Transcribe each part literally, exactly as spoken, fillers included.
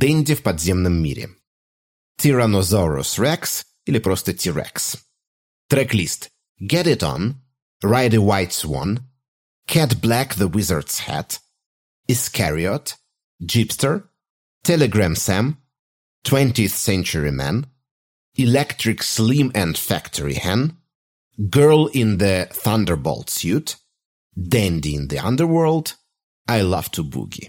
Дэнди в подземном мире. Tyrannosaurus Rex или просто T-Rex. Трек-лист: Get It On, Ride a White Swan, Cat Black the Wizard's Hat, Iscariot, Jeepster, Telegram Sam, twentieth Century Man, Electric Slim and Factory Hen, Girl in the Thunderbolt Suit, Dandy in the Underworld, I Love to Boogie.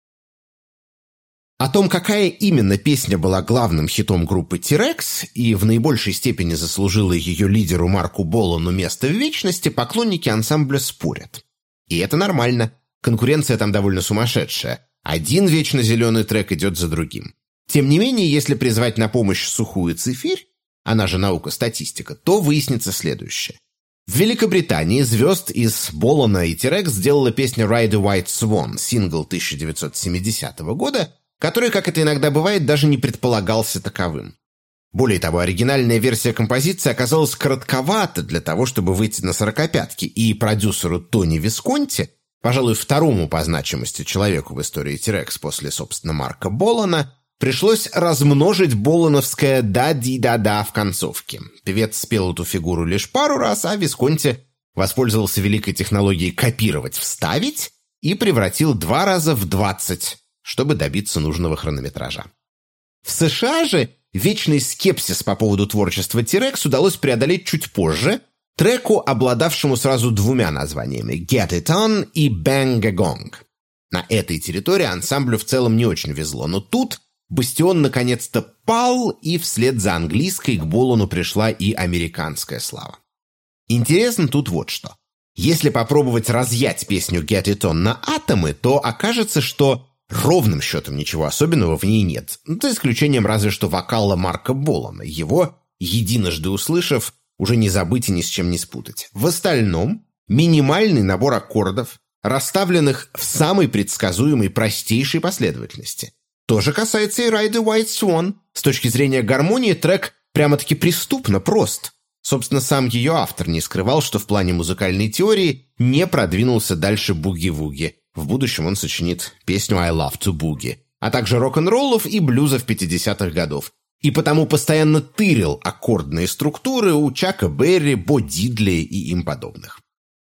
О том, какая именно песня была главным хитом группы T-Rex и в наибольшей степени заслужила ее лидеру Марку Болану место в вечности, поклонники ансамбля спорят. И это нормально. Конкуренция там довольно сумасшедшая. Один вечно зеленый трек идет за другим. Тем не менее, если призвать на помощь сухую цифирь, она же наука-статистика, то выяснится следующее. В Великобритании звезд из Болана и T-Rex сделала песня «Ride a White Swan», сингл тысяча девятьсот семидесятого года, который, как это иногда бывает, даже не предполагался таковым. Более того, оригинальная версия композиции оказалась коротковата для того, чтобы выйти на сорокопятки, и продюсеру Тони Висконти, пожалуй, второму по значимости человеку в истории T-Rex после, собственно, Марка Болана, пришлось размножить болановское «да-ди-да-да» в концовке. Певец спел эту фигуру лишь пару раз, а Висконти воспользовался великой технологией «копировать-вставить» и превратил два раза в двадцать, чтобы добиться нужного хронометража. В США же вечный скепсис по поводу творчества T-Rex удалось преодолеть чуть позже, треку, обладавшему сразу двумя названиями «Get It On» и «Bang a Gong». На этой территории ансамблю в целом не очень везло, но тут бастион наконец-то пал, и вслед за английской к Болану пришла и американская слава. Интересно тут вот что. Если попробовать разъять песню «Get It On» на атомы, то окажется, что ровным счетом ничего особенного в ней нет, за исключением разве что вокала Марка Болана. Его, единожды услышав, уже не забыть и ни с чем не спутать. В остальном минимальный набор аккордов, расставленных в самой предсказуемой простейшей последовательности. То же касается и «Ride a White Swan». С точки зрения гармонии трек прямо-таки преступно прост. Собственно, сам ее автор не скрывал, что в плане музыкальной теории не продвинулся дальше буги-вуги. В будущем он сочинит песню «I Love to Boogie», а также рок-н-роллов и блюзов пятидесятых годов. И потому постоянно тырил аккордные структуры у Чака Берри, Бо Дидли и им подобных.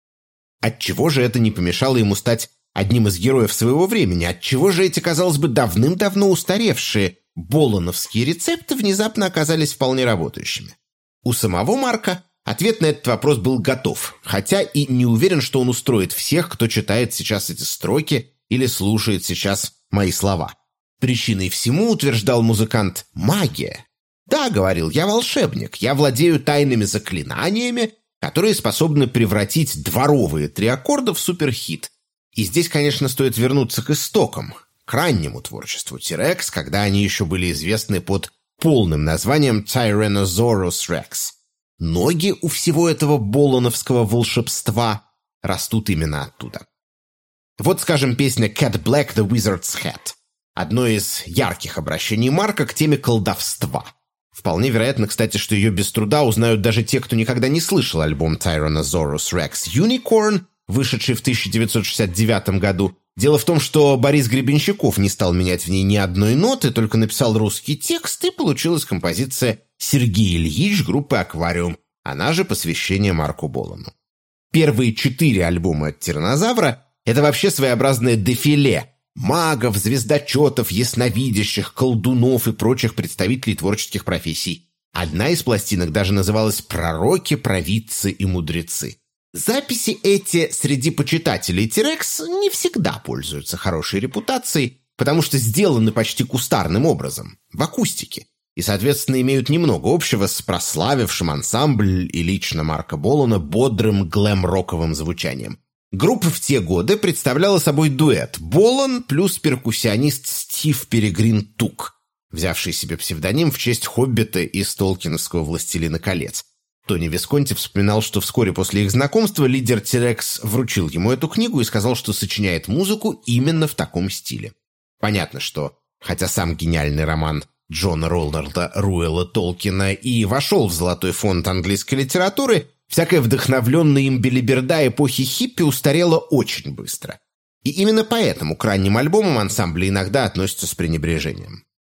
Отчего же это не помешало ему стать одним из героев своего времени? Отчего же эти, казалось бы, давным-давно устаревшие болановские рецепты внезапно оказались вполне работающими? У самого Марка ответ на этот вопрос был готов, хотя и не уверен, что он устроит всех, кто читает сейчас эти строки или слушает сейчас мои слова. Причиной всему, утверждал музыкант, магия. Да, говорил, я волшебник, я владею тайными заклинаниями, которые способны превратить дворовые три аккорда в суперхит. И здесь, конечно, стоит вернуться к истокам, к раннему творчеству T-Rex, когда они еще были известны под полным названием Tyrannosaurus Rex. Ноги у всего этого болановского волшебства растут именно оттуда. Вот, скажем, песня «Cat Black the Wizard's Hat», одно из ярких обращений Марка к теме колдовства. Вполне вероятно, кстати, что ее без труда узнают даже те, кто никогда не слышал альбом Tyrannosaurus Rex Unicorn, вышедший в тысяча девятьсот шестьдесят девятом году. Дело в том, что Борис Гребенщиков не стал менять в ней ни одной ноты, только написал русский текст, и получилась композиция «Сергей Ильич» группы «Аквариум», она же посвящение Марку Болану. Первые четыре альбома от «Тираннозавра» — это вообще своеобразное дефиле магов, звездочетов, ясновидящих, колдунов и прочих представителей творческих профессий. Одна из пластинок даже называлась «Пророки, провидцы и мудрецы». Записи эти среди почитателей T-Rex не всегда пользуются хорошей репутацией, потому что сделаны почти кустарным образом, в акустике, и, соответственно, имеют немного общего с прославившим ансамбль и лично Марка Болана бодрым глэм-роковым звучанием. Группа в те годы представляла собой дуэт Болан плюс перкуссионист Стив Перегрин Тук, взявший себе псевдоним в честь Хоббита из толкиновского «Властелина колец». Тони Висконти вспоминал, что вскоре после их знакомства лидер T-Rex вручил ему эту книгу и сказал, что сочиняет музыку именно в таком стиле. Понятно, что, хотя сам гениальный роман Джона Ролларда Руэлла Толкина и вошел в золотой фонд английской литературы, всякая вдохновленная им белиберда эпохи хиппи устарела очень быстро. И именно поэтому к ранним альбомам ансамбля иногда относятся с пренебрежением.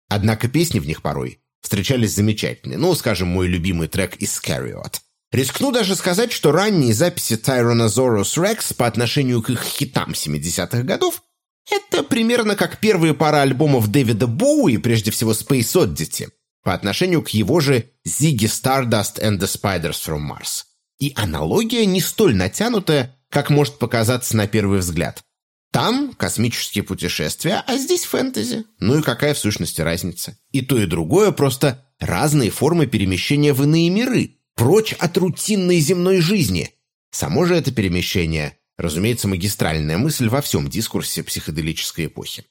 Однако песни в них порой встречались замечательные. Ну, скажем, мой любимый трек «Iscariot». Рискну даже сказать, что ранние записи Tyrannosaurus Rex по отношению к их хитам семидесятых годов это примерно как первые пара альбомов Дэвида Боуи, прежде всего Space Oddity, по отношению к его же Ziggy Stardust and the Spiders from Mars. И аналогия не столь натянутая, как может показаться на первый взгляд. Там космические путешествия, а здесь фэнтези. Ну и какая в сущности разница? И то, и другое просто разные формы перемещения в иные миры, прочь от рутинной земной жизни. Само же это перемещение, разумеется, магистральная мысль во всем дискурсе психоделической эпохи.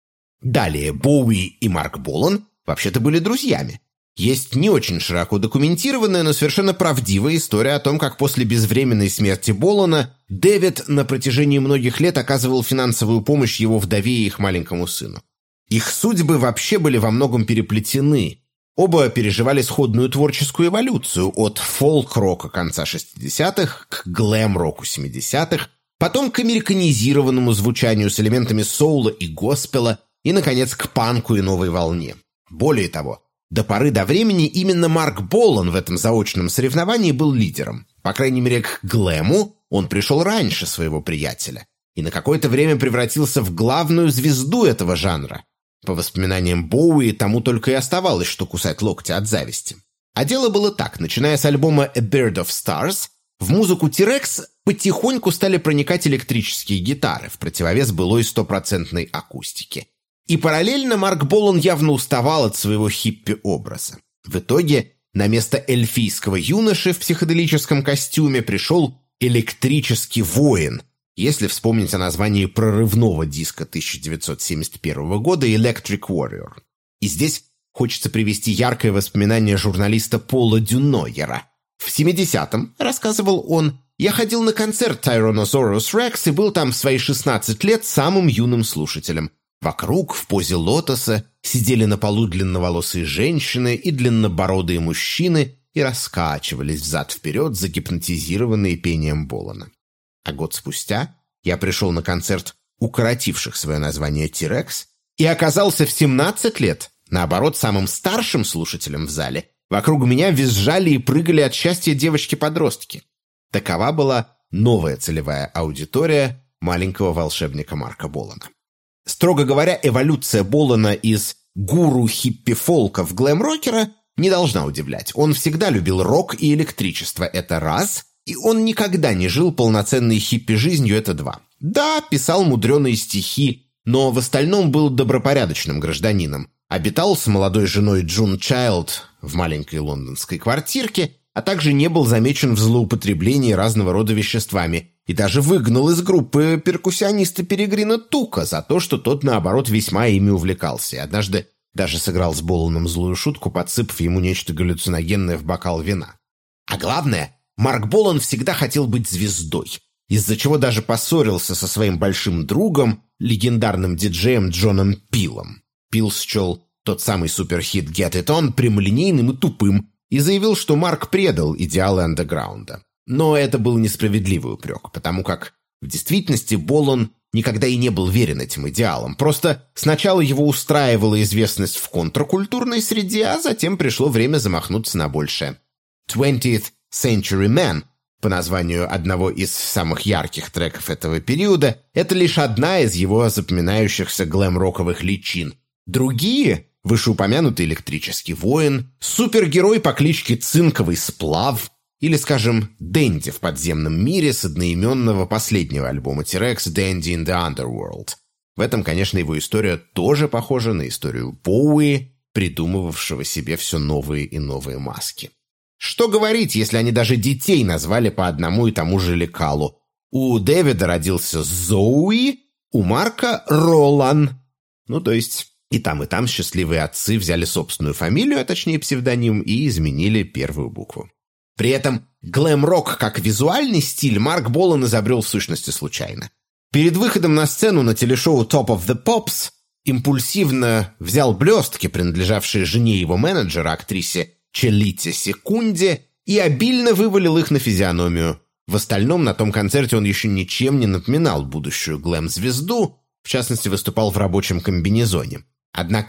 Далее, Боуи и Марк Болан вообще-то были друзьями. Есть не очень широко документированная, но совершенно правдивая история о том, как после безвременной смерти Болана Дэвид на протяжении многих лет оказывал финансовую помощь его вдове и их маленькому сыну. Их судьбы вообще были во многом переплетены. Оба переживали сходную творческую эволюцию от фолк-рока конца шестидесятых к глэм-року семидесятых, потом к американизированному звучанию с элементами соула и госпела и, наконец, к панку и новой волне. Более того, до поры до времени именно Марк Болан в этом заочном соревновании был лидером. По крайней мере, к глэму он пришел раньше своего приятеля и на какое-то время превратился в главную звезду этого жанра. По воспоминаниям Боуи, тому только и оставалось, что кусать локти от зависти. А дело было так. Начиная с альбома «A Bird of Stars», в музыку T-Rex потихоньку стали проникать электрические гитары в противовес былой стопроцентной акустике. И параллельно Марк Болан явно уставал от своего хиппи-образа. В итоге на место эльфийского юноши в психоделическом костюме пришел электрический воин, если вспомнить о названии прорывного диска тысяча девятьсот семьдесят первого года «Electric Warrior». И здесь хочется привести яркое воспоминание журналиста Пола Дюнойера. В семидесятом, рассказывал он, я ходил на концерт Tyrannosaurus Rex и был там в свои шестнадцать лет самым юным слушателем. Вокруг, в позе лотоса, сидели на полу длинноволосые женщины и длиннобородые мужчины и раскачивались взад-вперед, загипнотизированные пением Болана. А год спустя я пришел на концерт укоротивших свое название T-Rex и оказался в семнадцать лет, наоборот, самым старшим слушателем в зале. Вокруг меня визжали и прыгали от счастья девочки-подростки. Такова была новая целевая аудитория маленького волшебника Марка Болана. Строго говоря, эволюция Болана из гуру хиппи-фолка в глэм-рокера не должна удивлять. Он всегда любил рок и электричество, это раз, и он никогда не жил полноценной хиппи-жизнью, это два. Да, писал мудреные стихи, но в остальном был добропорядочным гражданином. Обитал с молодой женой Джун Чайлд в маленькой лондонской квартирке, а также не был замечен в злоупотреблении разного рода веществами и даже выгнал из группы перкуссиониста Перегрина Тука за то, что тот, наоборот, весьма ими увлекался. И однажды даже сыграл с Боланом злую шутку, подсыпав ему нечто галлюциногенное в бокал вина. А главное, Марк Болан всегда хотел быть звездой, из-за чего даже поссорился со своим большим другом, легендарным диджеем Джоном Пилом. Пил счел тот самый суперхит «Get It On» прямолинейным и тупым и заявил, что Марк предал идеалы андеграунда. Но это был несправедливый упрек, потому как в действительности Болан никогда и не был верен этим идеалам. Просто сначала его устраивала известность в контркультурной среде, а затем пришло время замахнуться на большее. «twentieth Century Man», по названию одного из самых ярких треков этого периода, это лишь одна из его запоминающихся глэм-роковых личин. Другие, вышеупомянутый электрический воин, супергерой по кличке Цинковый Сплав или, скажем, Дэнди в подземном мире с одноименного последнего альбома T-Rex «Dandy in the Underworld». В этом, конечно, его история тоже похожа на историю Боуи, придумывавшего себе все новые и новые маски. Что говорить, если они даже детей назвали по одному и тому же лекалу. У Дэвида родился Зоуи, у Марка Ролан. Ну, то есть и там, и там счастливые отцы взяли собственную фамилию, а точнее псевдоним, и изменили первую букву. При этом глэм-рок как визуальный стиль Марк Болан изобрел в сущности случайно. Перед выходом на сцену на телешоу Top of the Pops импульсивно взял блестки, принадлежавшие жене его менеджера, актрисе Челите Секунде, и обильно вывалил их на физиономию. В остальном на том концерте он еще ничем не напоминал будущую глэм-звезду, в частности, выступал в рабочем комбинезоне. Однако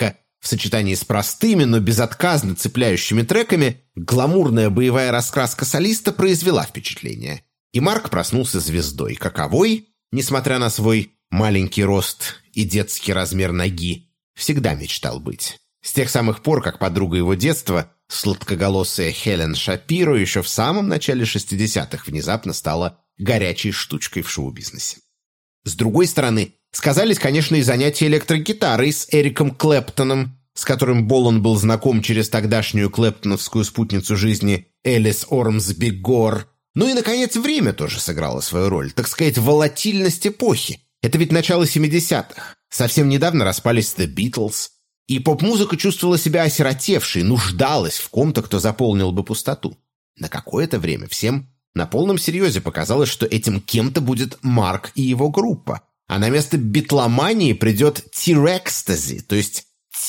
В сочетании с простыми, но безотказно цепляющими треками гламурная боевая раскраска солиста произвела впечатление. И Марк проснулся звездой, каковой, несмотря на свой маленький рост и детский размер ноги, всегда мечтал быть. С тех самых пор, как подруга его детства, сладкоголосая Хелен Шапиро, еще в самом начале шестидесятых внезапно стала горячей штучкой в шоу-бизнесе. С другой стороны, сказались, конечно, и занятия электрогитарой с Эриком Клэптоном, с которым Болан был знаком через тогдашнюю клэптоновскую спутницу жизни Элис Ормсби Гор. Ну и, наконец, время тоже сыграло свою роль, так сказать, волатильность эпохи. Это ведь начало семидесятых. Совсем недавно распались The Beatles, и поп-музыка чувствовала себя осиротевшей, нуждалась в ком-то, кто заполнил бы пустоту. На какое-то время всем на полном серьезе показалось, что этим кем-то будет Марк и его группа, а на место битломании придет T-Rextasy, то есть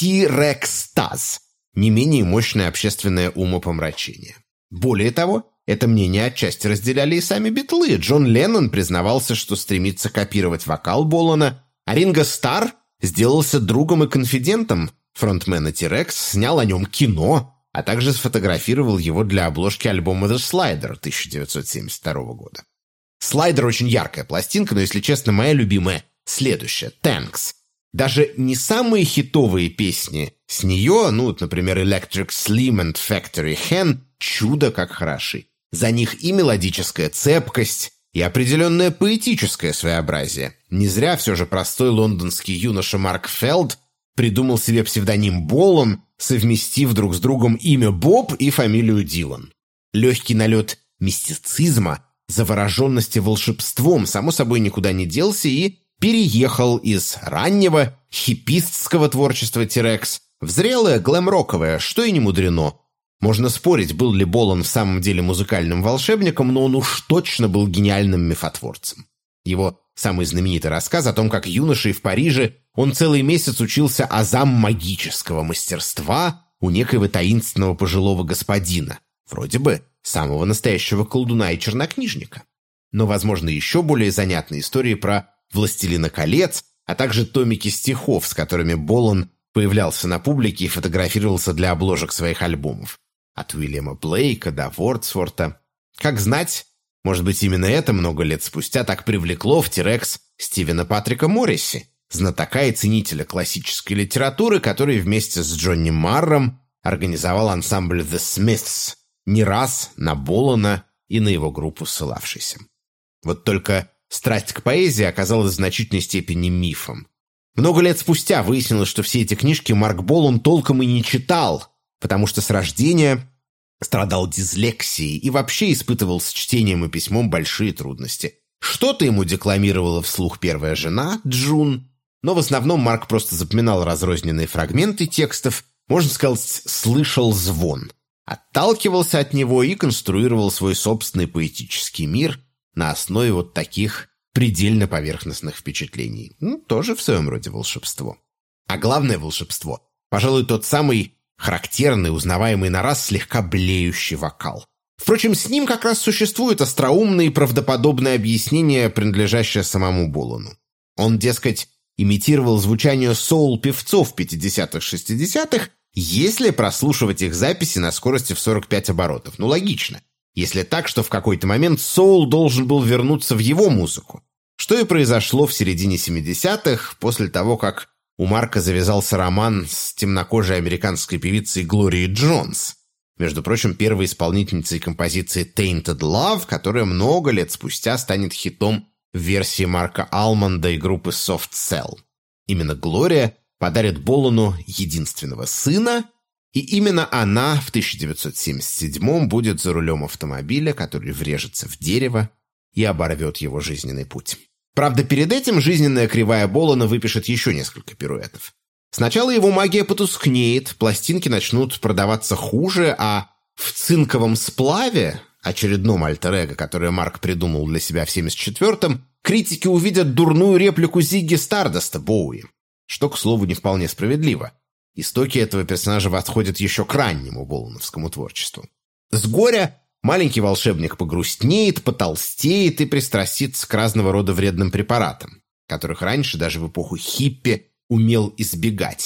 T-Rextaz, не менее мощное общественное умопомрачение. Более того, это мнение отчасти разделяли и сами битлы. Джон Леннон признавался, что стремится копировать вокал Болана, а Ринго Старр сделался другом и конфидентом фронтмена T-Rex, снял о нем кино, а также сфотографировал его для обложки альбома The Slider тысяча девятьсот семьдесят второго года. Slider очень яркая пластинка, но, если честно, моя любимая следующая – Tanks. Даже не самые хитовые песни с нее, ну, вот, например, Electric Slim and Factory Hen, чудо как хороши. За них и мелодическая цепкость, и определенное поэтическое своеобразие. Не зря все же простой лондонский юноша Марк Фелд придумал себе псевдоним Болан, совместив друг с другом имя Боб и фамилию Дилан. Легкий налет мистицизма, завороженности волшебством, само собой, никуда не делся и переехал из раннего хиппистского творчества T-Rex в зрелое глэм-роковое, что и не мудрено. Можно спорить, был ли Болан в самом деле музыкальным волшебником, но он уж точно был гениальным мифотворцем. Его самый знаменитый рассказ о том, как юношей в Париже он целый месяц учился азам магического мастерства у некоего таинственного пожилого господина, вроде бы самого настоящего колдуна и чернокнижника. Но, возможно, еще более занятные истории про «Властелина колец», а также томики стихов, с которыми Болан появлялся на публике и фотографировался для обложек своих альбомов. От Уильяма Блейка до Вордсворта. Как знать, может быть, именно это много лет спустя так привлекло в T-Rex Стивена Патрика Морриси, знатока и ценителя классической литературы, который вместе с Джонни Марром организовал ансамбль The Smiths, не раз на Болана и на его группу ссылавшийся. Вот только страсть к поэзии оказалась в значительной степени мифом. Много лет спустя выяснилось, что все эти книжки Марк Болан толком и не читал, потому что с рождения страдал дислексией и вообще испытывал с чтением и письмом большие трудности. Что-то ему декламировала вслух первая жена, Джун, но в основном Марк просто запоминал разрозненные фрагменты текстов, можно сказать, слышал звон, отталкивался от него и конструировал свой собственный поэтический мир на основе вот таких предельно поверхностных впечатлений. Ну, тоже в своем роде волшебство. А главное волшебство, пожалуй, тот самый характерный, узнаваемый на раз слегка блеющий вокал. Впрочем, с ним как раз существует остроумное и правдоподобное объяснение, принадлежащее самому Болану. Он, дескать, имитировал звучание соул-певцов пятидесятых-шестидесятых, если прослушивать их записи на скорости в сорок пять оборотов. Ну, логично. Если так, что в какой-то момент соул должен был вернуться в его музыку. Что и произошло в середине семидесятых, после того, как у Марка завязался роман с темнокожей американской певицей Глорией Джонс, между прочим, первой исполнительницей композиции «Tainted Love», которая много лет спустя станет хитом в версии Марка Алмонда и группы Soft Cell. Именно Глория подарит Болану единственного сына, и именно она в тысяча девятьсот семьдесят седьмом будет за рулем автомобиля, который врежется в дерево и оборвет его жизненный путь. Правда, перед этим жизненная кривая Болана выпишет еще несколько пируэтов. Сначала его магия потускнеет, пластинки начнут продаваться хуже, а в «Цинковом сплаве», очередном альтер-эго, которое Марк придумал для себя в семьдесят четвёртом, критики увидят дурную реплику Зигги Стардаста Боуи, что, к слову, не вполне справедливо. Истоки этого персонажа восходят еще к раннему болановскому творчеству. С горя маленький волшебник погрустнеет, потолстеет и пристрастится к разного рода вредным препаратам, которых раньше даже в эпоху хиппи умел избегать.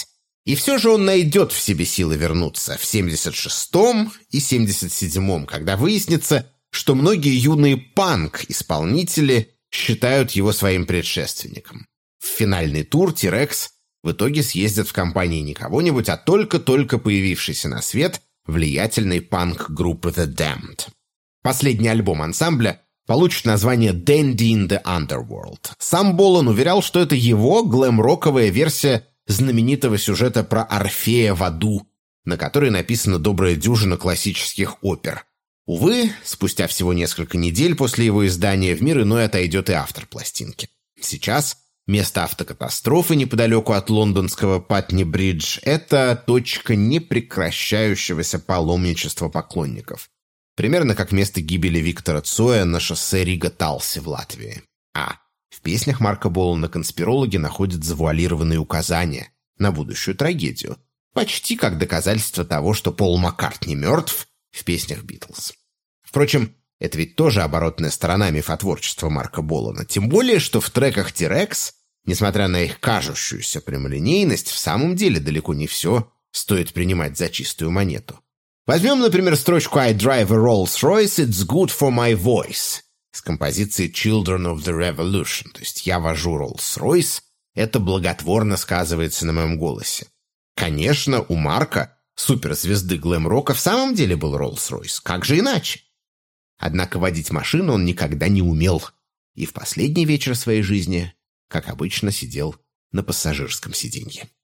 И все же он найдет в себе силы вернуться в семьдесят шестом и семьдесят седьмом, когда выяснится, что многие юные панк-исполнители считают его своим предшественником. В финальный тур T-Rex в итоге съездят в компании не кого-нибудь, а только-только появившейся на свет влиятельной панк-группы The Damned. Последний альбом ансамбля получит название «Dandy in the Underworld». Сам Болан уверял, что это его глэм-роковая версия знаменитого сюжета про Орфея в аду, на которой написана добрая дюжина классических опер. Увы, спустя всего несколько недель после его издания в мир иной отойдет и автор пластинки. Сейчас место автокатастрофы неподалеку от лондонского Патни-Бридж – это точка непрекращающегося паломничества поклонников. Примерно как место гибели Виктора Цоя на шоссе Рига-Талси в Латвии. А в песнях Марка Болана конспирологи находят завуалированные указания на будущую трагедию, почти как доказательство того, что Пол Маккартни мертв в песнях Битлз. Впрочем, это ведь тоже оборотная сторона мифотворчества Марка Болана, тем более, что в треках T-Rex, несмотря на их кажущуюся прямолинейность, в самом деле далеко не все стоит принимать за чистую монету. Возьмем, например, строчку «I drive a Rolls-Royce, it's good for my voice» с композиции «Children of the Revolution», то есть «Я вожу Rolls-Royce, это благотворно сказывается на моем голосе». Конечно, у Марка, суперзвезды глэм-рока, в самом деле был Rolls-Royce, как же иначе? Однако водить машину он никогда не умел, и в последний вечер своей жизни, как обычно, сидел на пассажирском сиденье.